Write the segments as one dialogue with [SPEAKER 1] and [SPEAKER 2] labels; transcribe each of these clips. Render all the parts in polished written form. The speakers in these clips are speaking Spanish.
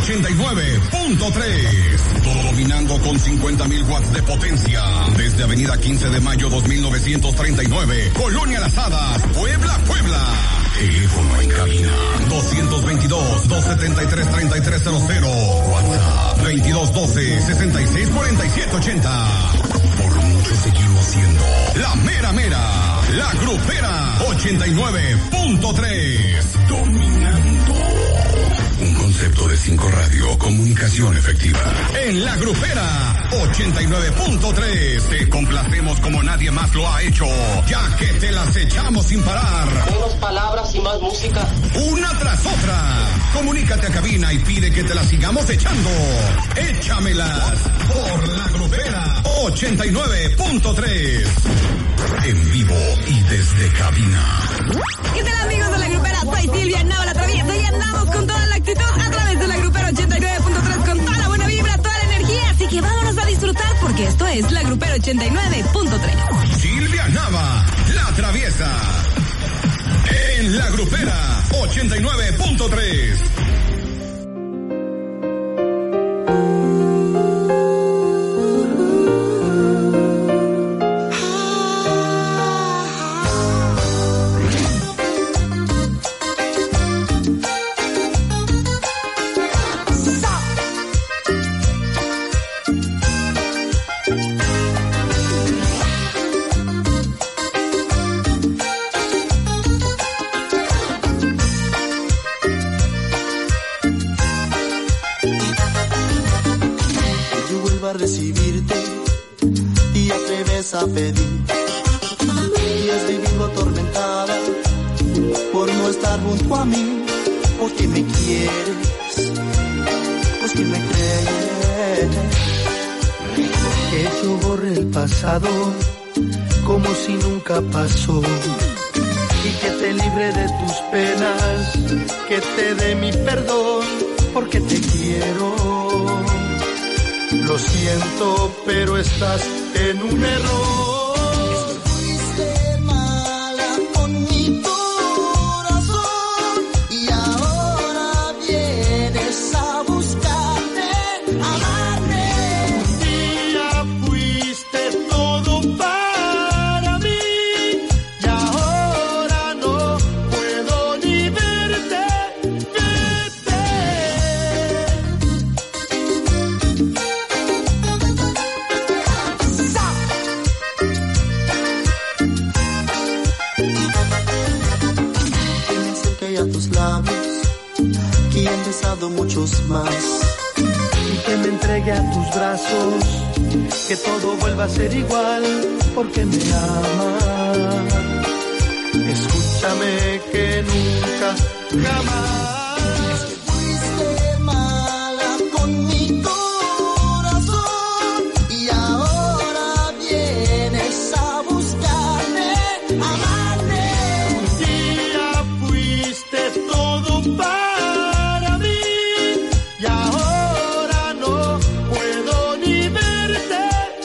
[SPEAKER 1] 89.3. Dominando con 50,000 watts de potencia. Desde Avenida 15 de Mayo 2939, Colonia Las Hadas, Puebla. Teléfono en cabina 222-273-3300. WhatsApp 2212-664780. Por mucho seguimos siendo la mera, la grupera 89.3. Dominando. Un concepto de 5 Radio, comunicación efectiva. En la grupera 89.3 te complacemos como nadie más lo ha hecho, ya que te las echamos sin parar.
[SPEAKER 2] Menos palabras y más música.
[SPEAKER 1] Una tras otra. Comunícate a cabina y pide que te las sigamos echando. Échamelas por la grupera 89.3. En vivo y desde cabina.
[SPEAKER 3] ¿Qué tal, amigos de la grupera? Soy Silvia Nava, la traviesa, y andamos con toda la actitud a través de la grupera 89.3 con toda la buena vibra, toda la energía. Así que vámonos a disfrutar porque esto es la grupera 89.3.
[SPEAKER 1] Silvia Nava, la traviesa. En la grupera 89.3.
[SPEAKER 4] A pedir y has vivido atormentada por no estar junto a mí, porque me quieres, porque me crees que yo borré el pasado como si nunca pasó y que te libre de tus penas, que te dé mi perdón, porque te quiero. Lo siento, pero estás en un error. Fuiste mala con mi corazón y ahora vienes a buscarme, a amarme. Un día fuiste todo para mí y ahora no puedo ni verte, y he besado muchos más y que me entregue a tus brazos, que todo vuelva a ser igual porque me amas. Escúchame que nunca, jamás. Fuiste mala con mi corazón y ahora vienes a buscarme, a amarme. Un día fuiste todo para mí y ahora no puedo ni verte,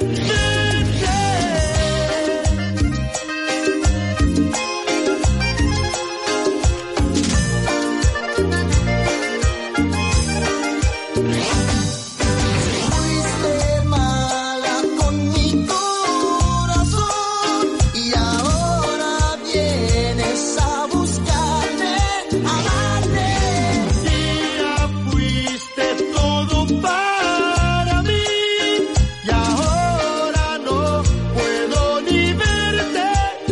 [SPEAKER 4] Fuiste mala con mi corazón y ahora vienes a buscarme, a amarme. Un día fuiste todo para mí y ahora no puedo ni verte,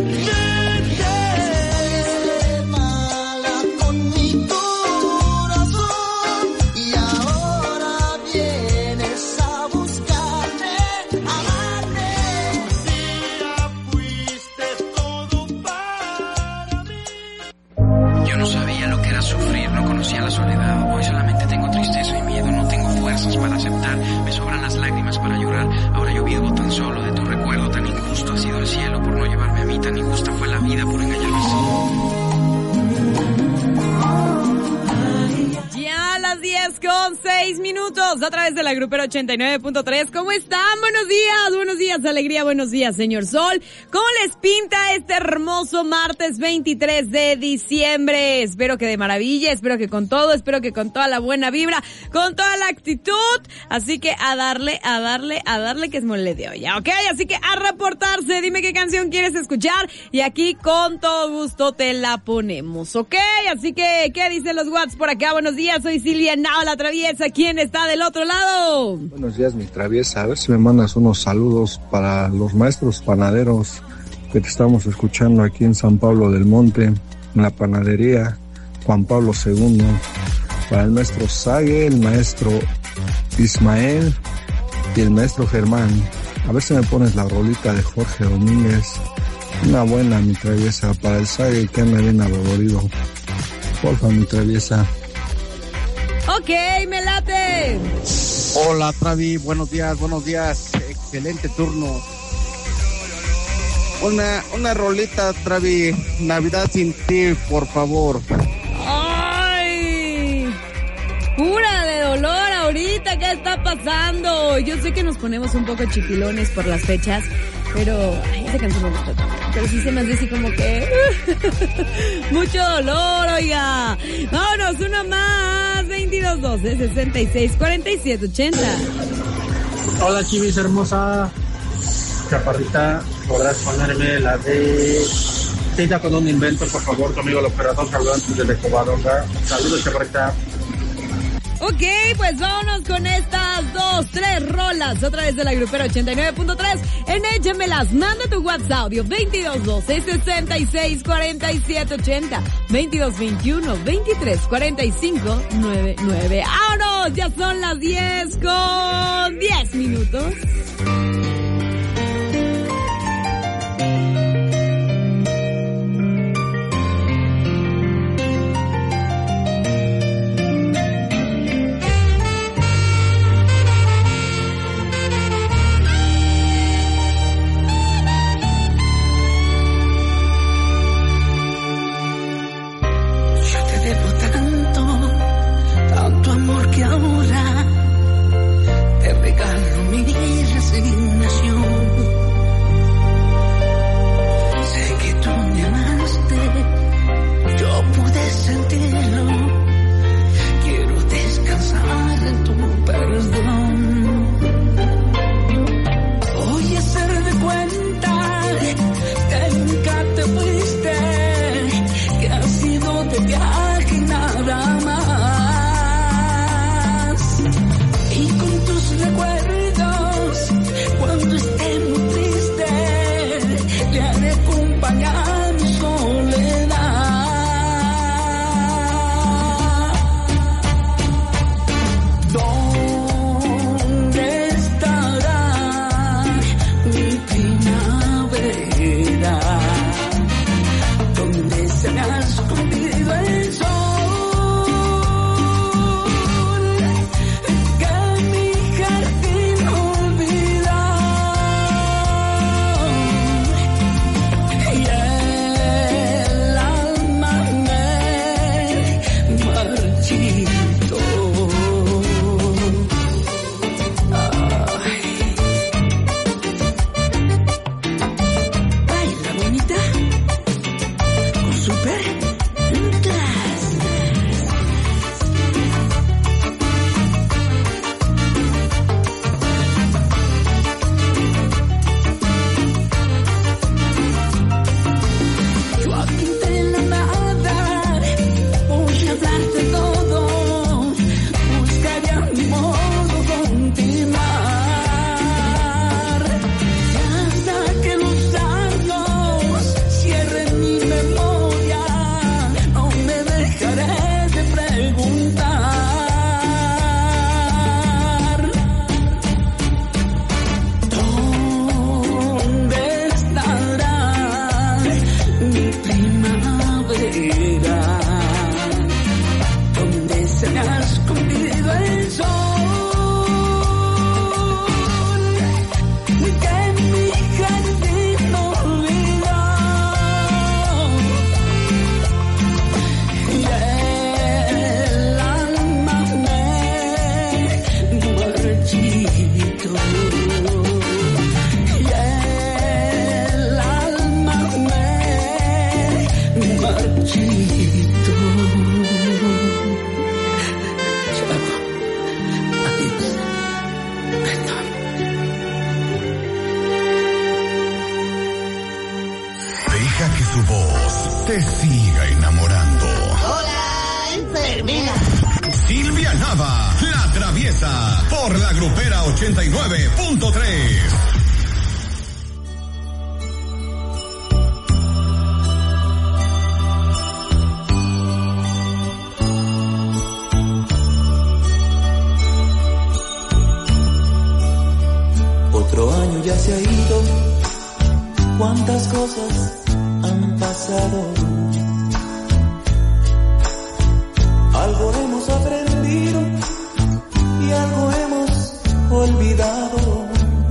[SPEAKER 4] Fuiste mala con mi corazón y ahora vienes a buscarme, a amarme. Un día fuiste todo para mí.
[SPEAKER 5] Yo no sabía lo que era sufrir, no conocía la soledad. Hoy solamente tengo tristeza y miedo, no tengo fuerzas para aceptar. Me sobran las lágrimas para llorar. Ahora yo vivo tan solo de tu recuerdo. Tan injusto ha sido el cielo por no llevarme a mí. Tan injusta fue la vida por engañarme así.
[SPEAKER 3] Ya a las 10 con 6:06 a través de la Grupera 89.3. ¿Cómo están? Buenos días, alegría, buenos días, señor Sol. ¿Cómo les pinta este hermoso martes 23 de diciembre? Espero que de maravilla, espero que con todo, espero que con toda la buena vibra, con toda la actitud. Así que a darle que es mole de olla, ¿ok? Así que a reportarse, dime qué canción quieres escuchar y aquí con todo gusto te la ponemos, ¿ok? Así que, ¿qué dicen los WhatsApp por acá? Buenos días, soy Silvia Nava, la traviesa. ¿Quién está del otro lado?
[SPEAKER 6] Buenos días, mi traviesa. A ver si me mandas unos saludos para los maestros panaderos que te estamos escuchando aquí en San Pablo del Monte, en la panadería Juan Pablo II. Para el maestro Sague, el maestro Ismael y el maestro Germán. A ver si me pones la rolita de Jorge Domínguez. Una buena, mi traviesa, para el Sague que anda bien adolorido. Porfa, mi traviesa.
[SPEAKER 3] Ok, me late.
[SPEAKER 7] Hola, Travi, buenos días. Excelente turno. Una rolita, Travi. Navidad sin ti, por favor.
[SPEAKER 3] ¡Ay! Cura de dolor ahorita, ¿qué está pasando? Yo sé que nos ponemos un poco chipilones por las fechas, pero ay, esa canción me gusta tanto. Pero sí se me hace así como que mucho dolor, oiga. Vámonos, una más. 2212-664780.
[SPEAKER 8] Hola, Chivis hermosa. Chaparrita, podrás ponerme la de Cita con un invento, por favor, conmigo el operador Carlos desde Covadonga. Saludos, Chaparrita.
[SPEAKER 3] Ok, pues vámonos con estas 3 rolas a través de la Grupera 89.3. En Échamelas, manda tu WhatsApp audio 2212-664780, 2221-234599. ¡Vámonos! Ya son las 10:10.
[SPEAKER 1] amiga enamorando.
[SPEAKER 9] Hola, enfermera.
[SPEAKER 1] Silvia Nava, la traviesa, por la Grupera 89.3.
[SPEAKER 10] Otro año ya se ha ido, cuántas cosas han pasado. Algo hemos aprendido y algo hemos olvidado.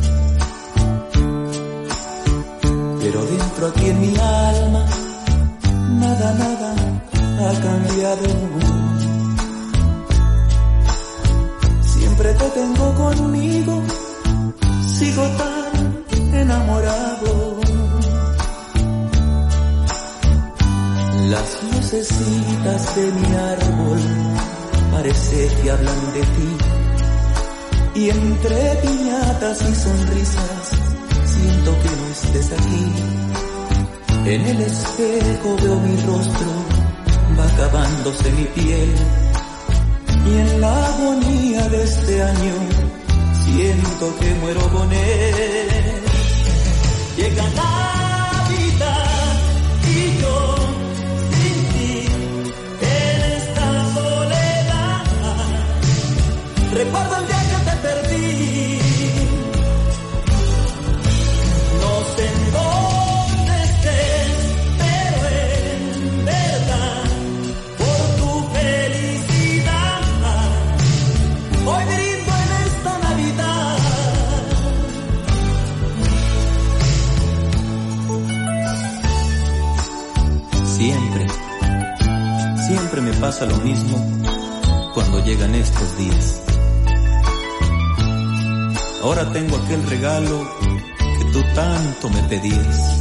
[SPEAKER 10] Pero dentro aquí en mi alma, nada ha cambiado. Siempre te tengo conmigo, sigo tan enamorado. Las lucecitas de mi árbol parece que hablan de ti, y entre piñatas y sonrisas siento que no estés aquí. En el espejo veo mi rostro, va acabándose mi piel, y en la agonía de este año siento que muero con él. Llega Navidad y yo sin ti en esta soledad. Recuerdo el día que te perdí. No sé en dónde estés, pero en verdad por tu felicidad hoy brindo en esta Navidad. Siempre me pasa lo mismo cuando llegan estos días. Ahora tengo aquel regalo que tú tanto me pedías.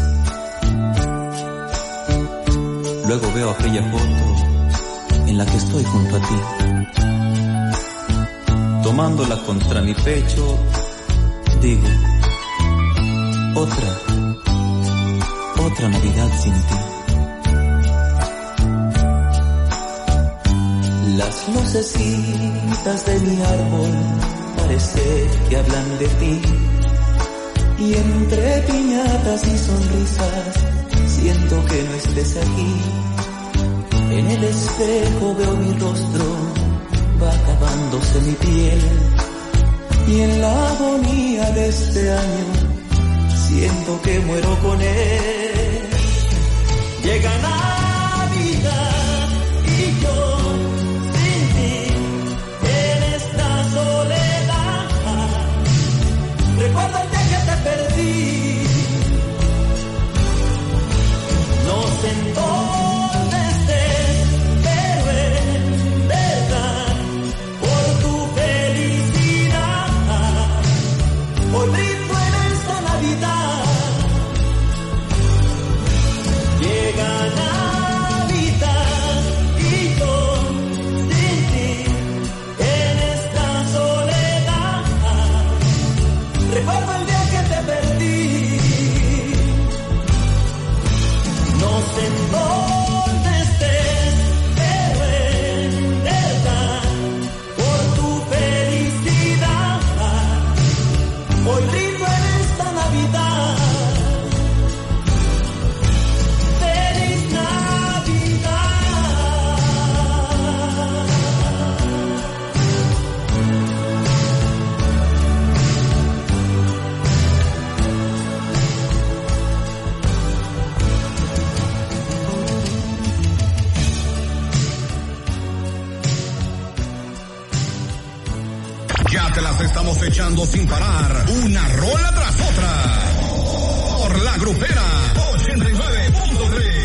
[SPEAKER 10] Luego veo aquella foto en la que estoy junto a ti, tomándola contra mi pecho, digo, otra Navidad sin ti. Las lucecitas de mi árbol parece que hablan de ti, y entre piñatas y sonrisas siento que no estés aquí. En el espejo veo mi rostro, va acabándose mi piel, y en la agonía de este año siento que muero con él. Llega Navidad y yo sin ti en esta soledad. Recuerdo el día que te perdí. No sé en dónde estés, pero en verdad por tu felicidad hoy brindo en esta Navidad. Llega Navidad y yo sin ti en esta soledad. Recuerdo el día que te perdí. No sé en dónde estés, pero en verdad por tu felicidad hoy brindo en esta Navidad. ¡Feliz Navidad!
[SPEAKER 1] Ya te las estamos echando sin parar, una rola tras otra, por la Grupera 89.3.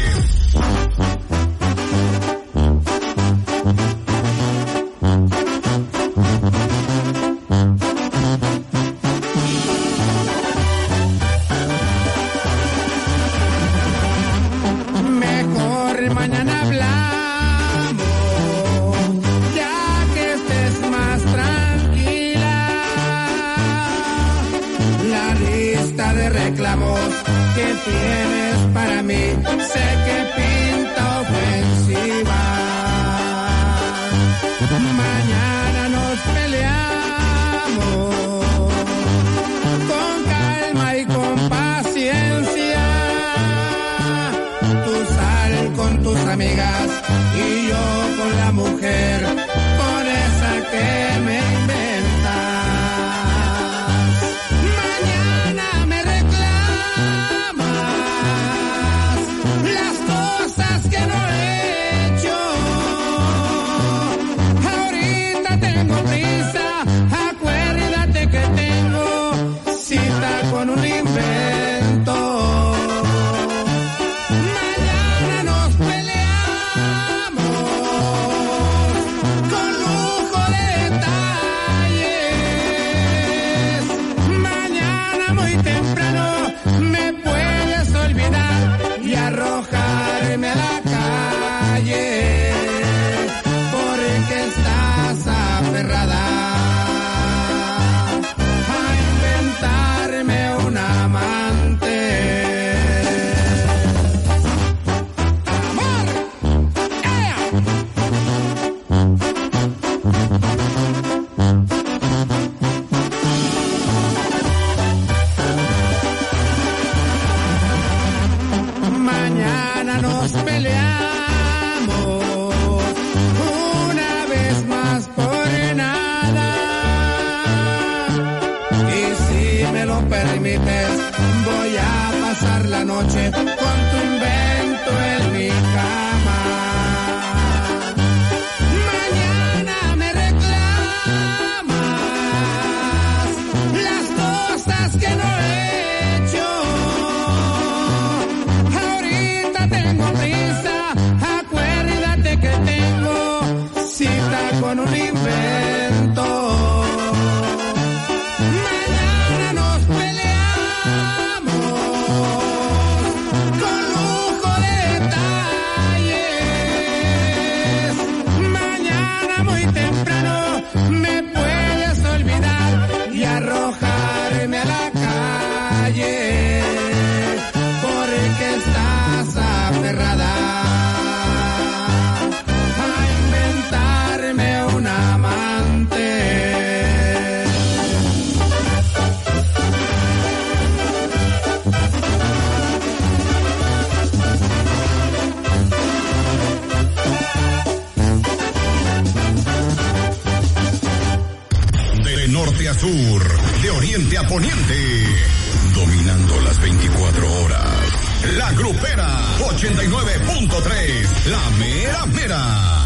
[SPEAKER 11] Mejor mañana hablamos, ya que estés más tranquila. La lista de reclamos que tienes para mí, sé que pinta ofensiva. amigas y yo con la mujer, con esa que me inventas. Mañana me reclamas las cosas que no he hecho. Ahorita tengo prisa, acuérdate que tengo cita con un invento. Mañana nos peleamos con lujo de detalles. Mañana muy temprano me puedes olvidar y arrojarme a la calle porque estás aferrada a inventarme un amante. ¡Amor! Mañana nos peleamos una vez más por nada. Y si me lo permites, voy a pasar la noche con tu invento en mi cama. Mañana me reclamas las cosas que no he hecho. Ahorita tengo prisa, acuérdate que tengo cita con un invento. Mañana nos peleamos con lujo de detalles. Mañana muy temprano me puedes olvidar y arrojarme a la calle porque estás aferrada a inventarme un amante.
[SPEAKER 1] De norte a sur, de oriente a poniente, dominando las 24 horas. La Grupera 89.3, la mera mera.